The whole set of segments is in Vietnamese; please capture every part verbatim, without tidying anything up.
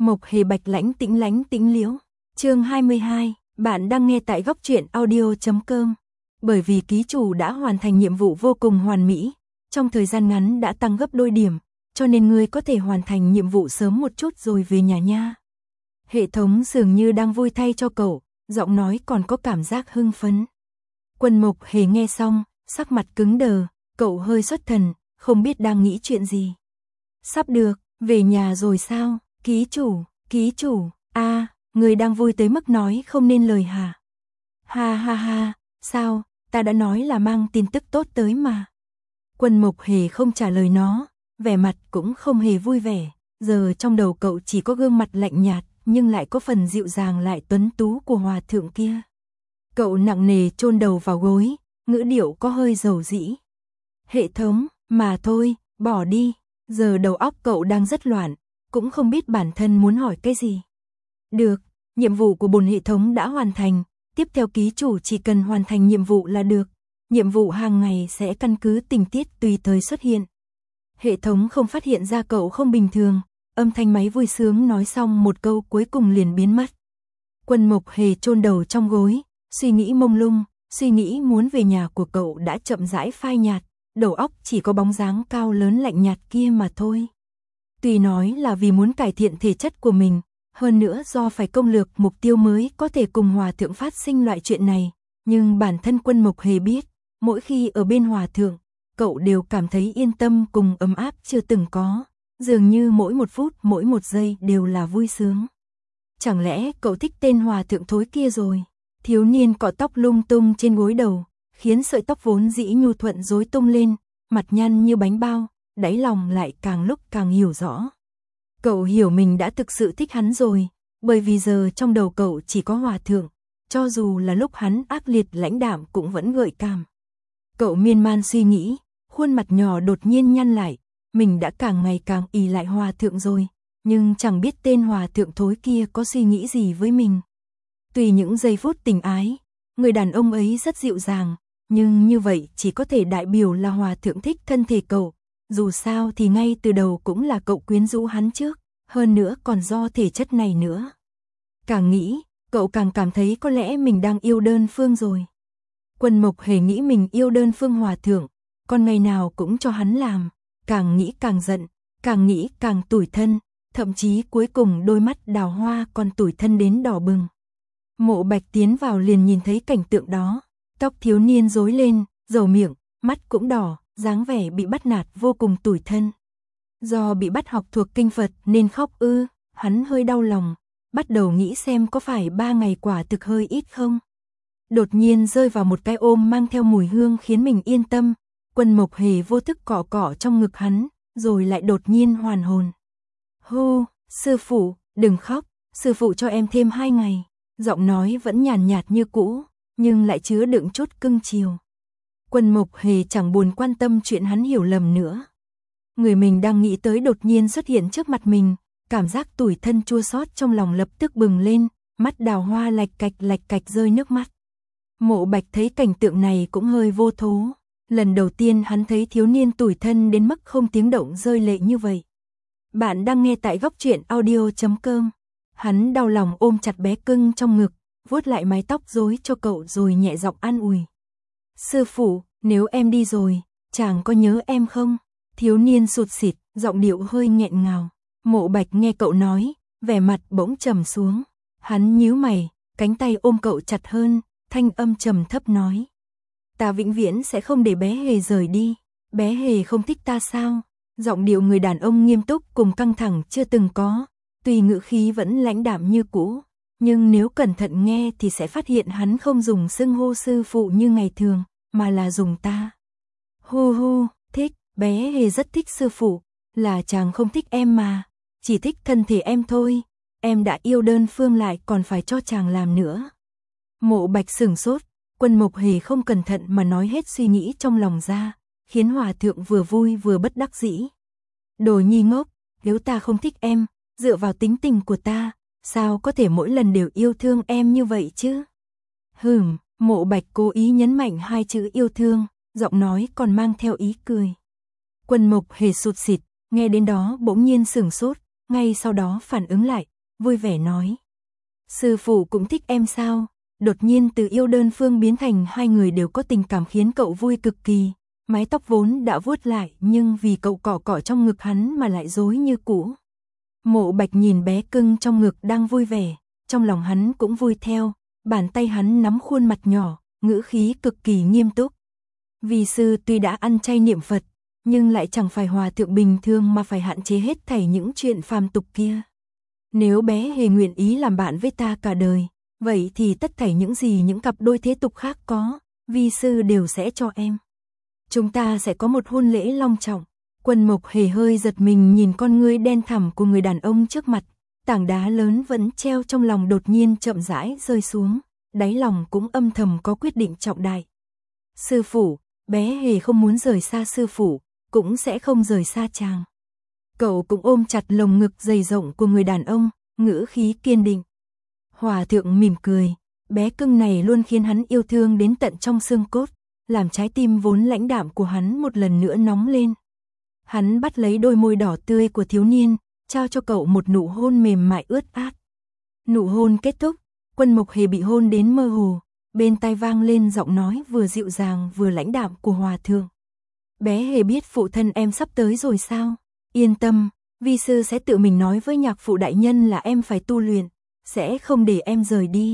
Mộc Hề bạch lãnh tĩnh lánh tĩnh liễu. Chương hai mươi hai, bạn đang nghe tại góc truyện audio chấm com. Bởi vì ký chủ đã hoàn thành nhiệm vụ vô cùng hoàn mỹ, trong thời gian ngắn đã tăng gấp đôi điểm, cho nên ngươi có thể hoàn thành nhiệm vụ sớm một chút rồi về nhà nha. Hệ thống dường như đang vui thay cho cậu, giọng nói còn có cảm giác hưng phấn. Quân Mộc Hề nghe xong, sắc mặt cứng đờ, cậu hơi xuất thần, không biết đang nghĩ chuyện gì. Sắp được, về nhà rồi sao? Ký chủ, ký chủ, a, à, người đang vui tới mức nói không nên lời hả? Ha ha ha, sao, ta đã nói là mang tin tức tốt tới mà. Quân Mộc Hề không trả lời nó, vẻ mặt cũng không hề vui vẻ, giờ trong đầu cậu chỉ có gương mặt lạnh nhạt, nhưng lại có phần dịu dàng lại tuấn tú của hòa thượng kia. Cậu nặng nề chôn đầu vào gối, ngữ điệu có hơi dầu dĩ. Hệ thống, mà thôi, bỏ đi, giờ đầu óc cậu đang rất loạn, cũng không biết bản thân muốn hỏi cái gì. Được, nhiệm vụ của bổn hệ thống đã hoàn thành, tiếp theo ký chủ chỉ cần hoàn thành nhiệm vụ là được. Nhiệm vụ hàng ngày sẽ căn cứ tình tiết tùy thời xuất hiện. Hệ thống không phát hiện ra cậu không bình thường, âm thanh máy vui sướng nói xong một câu cuối cùng liền biến mất. Quân Mộc Hề chôn đầu trong gối, suy nghĩ mông lung, suy nghĩ muốn về nhà của cậu đã chậm rãi phai nhạt, đầu óc chỉ có bóng dáng cao lớn lạnh nhạt kia mà thôi. Tuy nói là vì muốn cải thiện thể chất của mình, hơn nữa do phải công lược mục tiêu mới có thể cùng hòa thượng phát sinh loại chuyện này, nhưng bản thân Quân Mộc Hề biết, mỗi khi ở bên hòa thượng, cậu đều cảm thấy yên tâm cùng ấm áp chưa từng có, dường như mỗi một phút mỗi một giây đều là vui sướng. Chẳng lẽ cậu thích tên hòa thượng thối kia rồi? Thiếu niên cọ tóc lung tung trên gối đầu, khiến sợi tóc vốn dĩ nhu thuận rối tung lên, mặt nhăn như bánh bao, đáy lòng lại càng lúc càng hiểu rõ. Cậu hiểu mình đã thực sự thích hắn rồi, bởi vì giờ trong đầu cậu chỉ có hòa thượng, cho dù là lúc hắn ác liệt lãnh đạm cũng vẫn gợi cảm. Cậu miên man suy nghĩ, khuôn mặt nhỏ đột nhiên nhăn lại, mình đã càng ngày càng ỷ lại hòa thượng rồi, nhưng chẳng biết tên hòa thượng thối kia có suy nghĩ gì với mình. Tùy những giây phút tình ái, người đàn ông ấy rất dịu dàng, nhưng như vậy chỉ có thể đại biểu là hòa thượng thích thân thể cậu, dù sao thì ngay từ đầu cũng là cậu quyến rũ hắn trước, hơn nữa còn do thể chất này nữa. Càng nghĩ, cậu càng cảm thấy có lẽ mình đang yêu đơn phương rồi. Quân Mộc Hề nghĩ mình yêu đơn phương hòa thượng, còn ngày nào cũng cho hắn làm, càng nghĩ càng giận, càng nghĩ càng tủi thân, thậm chí cuối cùng đôi mắt đào hoa còn tủi thân đến đỏ bừng. Mộ Bạch tiến vào liền nhìn thấy cảnh tượng đó, tóc thiếu niên rối lên, dầu miệng, mắt cũng đỏ, dáng vẻ bị bắt nạt vô cùng tủi thân. Do bị bắt học thuộc kinh Phật nên khóc ư, hắn hơi đau lòng, bắt đầu nghĩ xem có phải ba ngày quả thực hơi ít không. Đột nhiên rơi vào một cái ôm mang theo mùi hương khiến mình yên tâm, Quân Mộc Hề vô thức cọ cọ trong ngực hắn, rồi lại đột nhiên hoàn hồn. Hô, sư phụ, đừng khóc, sư phụ cho em thêm hai ngày. Giọng nói vẫn nhàn nhạt như cũ, nhưng lại chứa đựng chút cưng chiều. Quân Mộc Hề chẳng buồn quan tâm chuyện hắn hiểu lầm nữa. Người mình đang nghĩ tới đột nhiên xuất hiện trước mặt mình, cảm giác tủi thân chua xót trong lòng lập tức bừng lên, mắt đào hoa lạch cạch lạch cạch rơi nước mắt. Mộ Bạch thấy cảnh tượng này cũng hơi vô thố, lần đầu tiên hắn thấy thiếu niên tủi thân đến mức không tiếng động rơi lệ như vậy. Bạn đang nghe tại góc truyện audio chấm com. Hắn đau lòng ôm chặt bé cưng trong ngực, vuốt lại mái tóc rối cho cậu rồi nhẹ giọng an ủi. Sư phụ, nếu em đi rồi, chàng có nhớ em không? Thiếu niên sụt sịt, giọng điệu hơi nghẹn ngào. Mộ Bạch nghe cậu nói, vẻ mặt bỗng trầm xuống. Hắn nhíu mày, cánh tay ôm cậu chặt hơn, thanh âm trầm thấp nói. Ta vĩnh viễn sẽ không để bé Hề rời đi. Bé Hề không thích ta sao? Giọng điệu người đàn ông nghiêm túc cùng căng thẳng chưa từng có. Tuy ngữ khí vẫn lãnh đạm như cũ, nhưng nếu cẩn thận nghe thì sẽ phát hiện hắn không dùng xưng hô sư phụ như ngày thường, mà là dùng ta. Hu hu, thích, bé Hề rất thích sư phụ, là chàng không thích em mà, chỉ thích thân thể em thôi, em đã yêu đơn phương lại còn phải cho chàng làm nữa. Mộ Bạch sửng sốt, Quân Mộc Hề không cẩn thận mà nói hết suy nghĩ trong lòng ra, khiến hòa thượng vừa vui vừa bất đắc dĩ. Đồ nhi ngốc, nếu ta không thích em, dựa vào tính tình của ta, sao có thể mỗi lần đều yêu thương em như vậy chứ? Hừm, Mộ Bạch cố ý nhấn mạnh hai chữ yêu thương, giọng nói còn mang theo ý cười. Quân Mộc Hề sụt sịt, nghe đến đó bỗng nhiên sửng sốt, ngay sau đó phản ứng lại, vui vẻ nói. Sư phụ cũng thích em sao? Đột nhiên từ yêu đơn phương biến thành hai người đều có tình cảm khiến cậu vui cực kỳ. Mái tóc vốn đã vuốt lại nhưng vì cậu cọ cọ trong ngực hắn mà lại rối như cũ. Mộ Bạch nhìn bé cưng trong ngực đang vui vẻ, trong lòng hắn cũng vui theo, bàn tay hắn nắm khuôn mặt nhỏ, ngữ khí cực kỳ nghiêm túc. Vi sư tuy đã ăn chay niệm Phật, nhưng lại chẳng phải hòa thượng bình thường mà phải hạn chế hết thảy những chuyện phàm tục kia. Nếu bé Hề nguyện ý làm bạn với ta cả đời, vậy thì tất thảy những gì những cặp đôi thế tục khác có, vi sư đều sẽ cho em. Chúng ta sẽ có một hôn lễ long trọng. Quân Mộc Hề hơi giật mình nhìn con ngươi đen thẳm của người đàn ông trước mặt, tảng đá lớn vẫn treo trong lòng đột nhiên chậm rãi rơi xuống, đáy lòng cũng âm thầm có quyết định trọng đại. Sư phụ, bé Hề không muốn rời xa sư phụ, cũng sẽ không rời xa chàng. Cậu cũng ôm chặt lồng ngực dày rộng của người đàn ông, ngữ khí kiên định. Hòa thượng mỉm cười, bé cưng này luôn khiến hắn yêu thương đến tận trong xương cốt, làm trái tim vốn lãnh đạm của hắn một lần nữa nóng lên. Hắn bắt lấy đôi môi đỏ tươi của thiếu niên, trao cho cậu một nụ hôn mềm mại ướt át. Nụ hôn kết thúc, Quân Mộc Hề bị hôn đến mơ hồ, bên tai vang lên giọng nói vừa dịu dàng vừa lãnh đạm của hòa thượng. Bé Hề biết phụ thân em sắp tới rồi sao? Yên tâm, vi sư sẽ tự mình nói với nhạc phụ đại nhân là em phải tu luyện, sẽ không để em rời đi.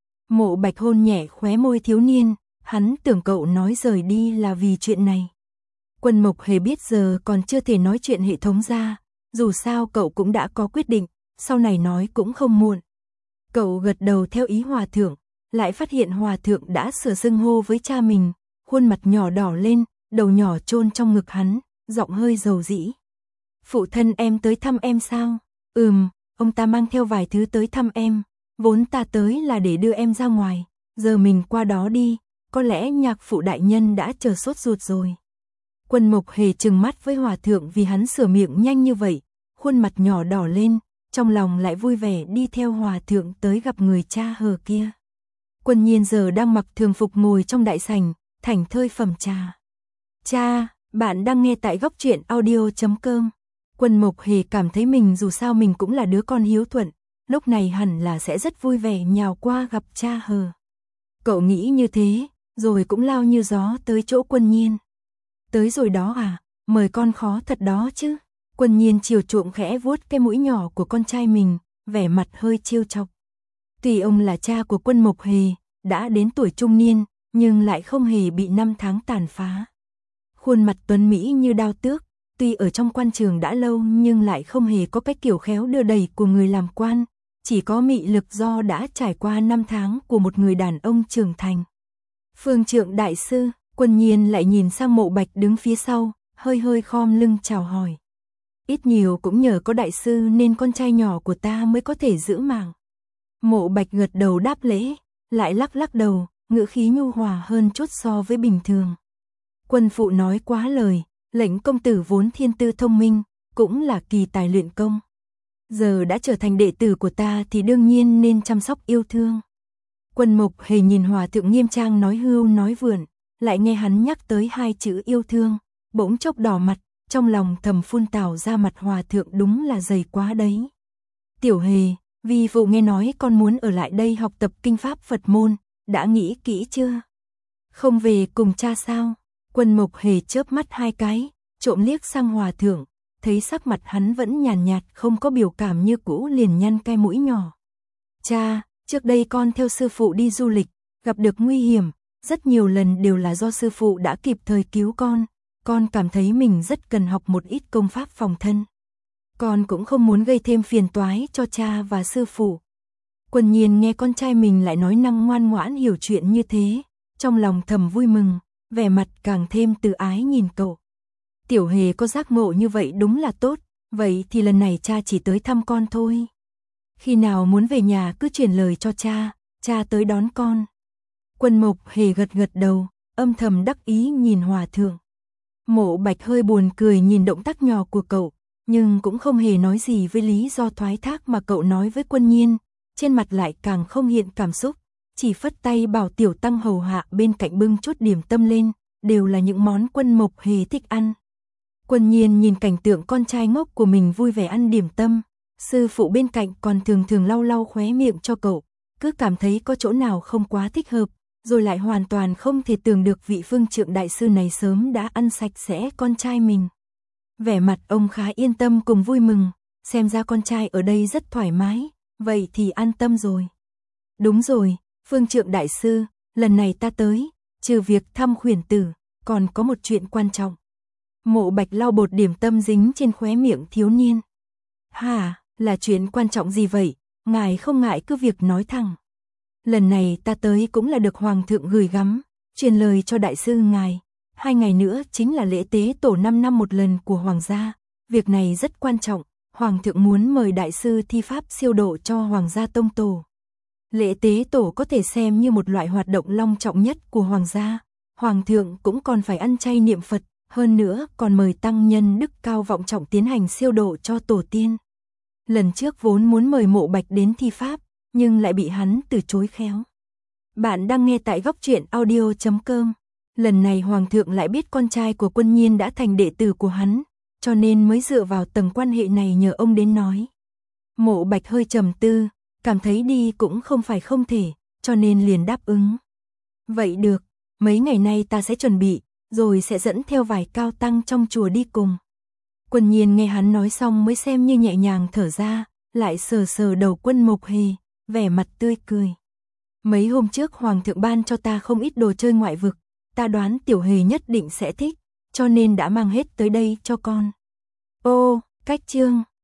Mộ Bạch hôn nhẹ khóe môi thiếu niên, hắn tưởng cậu nói rời đi là vì chuyện này. Quân Mộc Hề biết giờ còn chưa thể nói chuyện hệ thống ra, dù sao cậu cũng đã có quyết định, sau này nói cũng không muộn. Cậu gật đầu theo ý hòa thượng, lại phát hiện hòa thượng đã sửa xưng hô với cha mình, khuôn mặt nhỏ đỏ lên, đầu nhỏ chôn trong ngực hắn, giọng hơi dầu dĩ. Phụ thân em tới thăm em sao? Ừm, ông ta mang theo vài thứ tới thăm em, vốn ta tới là để đưa em ra ngoài, giờ mình qua đó đi, có lẽ nhạc phụ đại nhân đã chờ sốt ruột rồi. Quân Mộc Hề trừng mắt với hòa thượng vì hắn sửa miệng nhanh như vậy, khuôn mặt nhỏ đỏ lên, trong lòng lại vui vẻ đi theo hòa thượng tới gặp người cha hờ kia. Quân Nhiên giờ đang mặc thường phục ngồi trong đại sảnh, thảnh thơi phẩm trà. Cha, bạn đang nghe tại góc truyện audio chấm com. Quân Mộc Hề cảm thấy mình dù sao mình cũng là đứa con hiếu thuận, lúc này hẳn là sẽ rất vui vẻ nhào qua gặp cha hờ. Cậu nghĩ như thế, rồi cũng lao như gió tới chỗ Quân Nhiên. Tới rồi đó à, mời con khó thật đó chứ. Quân Nhiên chiều chuộng khẽ vuốt cái mũi nhỏ của con trai mình, vẻ mặt hơi trêu chọc. Tuy ông là cha của Quân Mộc Hề, đã đến tuổi trung niên, nhưng lại không hề bị năm tháng tàn phá. Khuôn mặt tuấn mỹ như đao tước, tuy ở trong quan trường đã lâu nhưng lại không hề có cái kiểu khéo đưa đẩy của người làm quan, chỉ có mị lực do đã trải qua năm tháng của một người đàn ông trưởng thành. Phương Trượng đại sư, Quân Nhiên lại nhìn sang Mộ Bạch đứng phía sau, hơi hơi khom lưng chào hỏi. Ít nhiều cũng nhờ có đại sư nên con trai nhỏ của ta mới có thể giữ mạng. Mộ Bạch gật đầu đáp lễ, lại lắc lắc đầu, ngữ khí nhu hòa hơn chút so với bình thường. Quân phụ nói quá lời, lệnh công tử vốn thiên tư thông minh, cũng là kỳ tài luyện công. Giờ đã trở thành đệ tử của ta thì đương nhiên nên chăm sóc yêu thương. Quân Mộc Hề nhìn hòa thượng nghiêm trang nói hưu nói vượn, lại nghe hắn nhắc tới hai chữ yêu thương, bỗng chốc đỏ mặt, trong lòng thầm phun tào ra mặt hòa thượng đúng là dày quá đấy. Tiểu Hề, vì phụ nghe nói con muốn ở lại đây học tập kinh pháp Phật môn, đã nghĩ kỹ chưa? Không về cùng cha sao? Quân Mộc Hề chớp mắt hai cái, trộm liếc sang hòa thượng, thấy sắc mặt hắn vẫn nhàn nhạt, nhạt không có biểu cảm như cũ liền nhăn cái mũi nhỏ. Cha, trước đây con theo sư phụ đi du lịch, gặp được nguy hiểm, rất nhiều lần đều là do sư phụ đã kịp thời cứu con, con cảm thấy mình rất cần học một ít công pháp phòng thân. Con cũng không muốn gây thêm phiền toái cho cha và sư phụ. Quân Nhiên nghe con trai mình lại nói năng ngoan ngoãn hiểu chuyện như thế, trong lòng thầm vui mừng, vẻ mặt càng thêm từ ái nhìn cậu. Tiểu Hề có giác ngộ như vậy đúng là tốt, vậy thì lần này cha chỉ tới thăm con thôi. Khi nào muốn về nhà cứ truyền lời cho cha, cha tới đón con. Quân Mộc Hề gật gật đầu, âm thầm đắc ý nhìn hòa thượng. Mộ Bạch hơi buồn cười nhìn động tác nhỏ của cậu, nhưng cũng không hề nói gì với lý do thoái thác mà cậu nói với Quân Nhiên, trên mặt lại càng không hiện cảm xúc, chỉ phất tay bảo tiểu tăng hầu hạ bên cạnh bưng chút điểm tâm lên, đều là những món Quân Mộc Hề thích ăn. Quân Nhiên nhìn cảnh tượng con trai ngốc của mình vui vẻ ăn điểm tâm, Sư phụ bên cạnh còn thường thường lau lau khóe miệng cho cậu, cứ cảm thấy có chỗ nào không quá thích hợp, rồi lại hoàn toàn không thể tưởng được vị Phương Trượng đại sư này sớm đã ăn sạch sẽ con trai mình. Vẻ mặt ông khá yên tâm cùng vui mừng, xem ra con trai ở đây rất thoải mái, vậy thì an tâm rồi. Đúng rồi, Phương Trượng đại sư, lần này ta tới, trừ việc thăm khuyển tử, còn có một chuyện quan trọng. Mộ Bạch lau bột điểm tâm dính trên khóe miệng thiếu niên. Hả, là chuyện quan trọng gì vậy, ngài không ngại cứ việc nói thẳng. Lần này ta tới cũng là được Hoàng thượng gửi gắm, truyền lời cho đại sư ngài. Hai ngày nữa chính là lễ tế tổ năm năm một lần của Hoàng gia. Việc này rất quan trọng, Hoàng thượng muốn mời đại sư thi pháp siêu độ cho Hoàng gia tông tổ. Lễ tế tổ có thể xem như một loại hoạt động long trọng nhất của Hoàng gia. Hoàng thượng cũng còn phải ăn chay niệm Phật, hơn nữa còn mời tăng nhân đức cao vọng trọng tiến hành siêu độ cho tổ tiên. Lần trước vốn muốn mời Mộ Bạch đến thi pháp, nhưng lại bị hắn từ chối khéo. Bạn đang nghe tại góc truyện audio chấm com. Lần này Hoàng thượng lại biết con trai của Quân Nhiên đã thành đệ tử của hắn, cho nên mới dựa vào tầng quan hệ này nhờ ông đến nói. Mộ Bạch hơi trầm tư, cảm thấy đi cũng không phải không thể, cho nên liền đáp ứng. Vậy được, mấy ngày nay ta sẽ chuẩn bị, rồi sẽ dẫn theo vài cao tăng trong chùa đi cùng. Quân Nhiên nghe hắn nói xong mới xem như nhẹ nhàng thở ra, lại sờ sờ đầu Quân Mộc Hề, vẻ mặt tươi cười. Mấy hôm trước Hoàng thượng ban cho ta không ít đồ chơi ngoại vực, ta đoán Tiểu Hề nhất định sẽ thích, cho nên đã mang hết tới đây cho con. Ô, cách chương.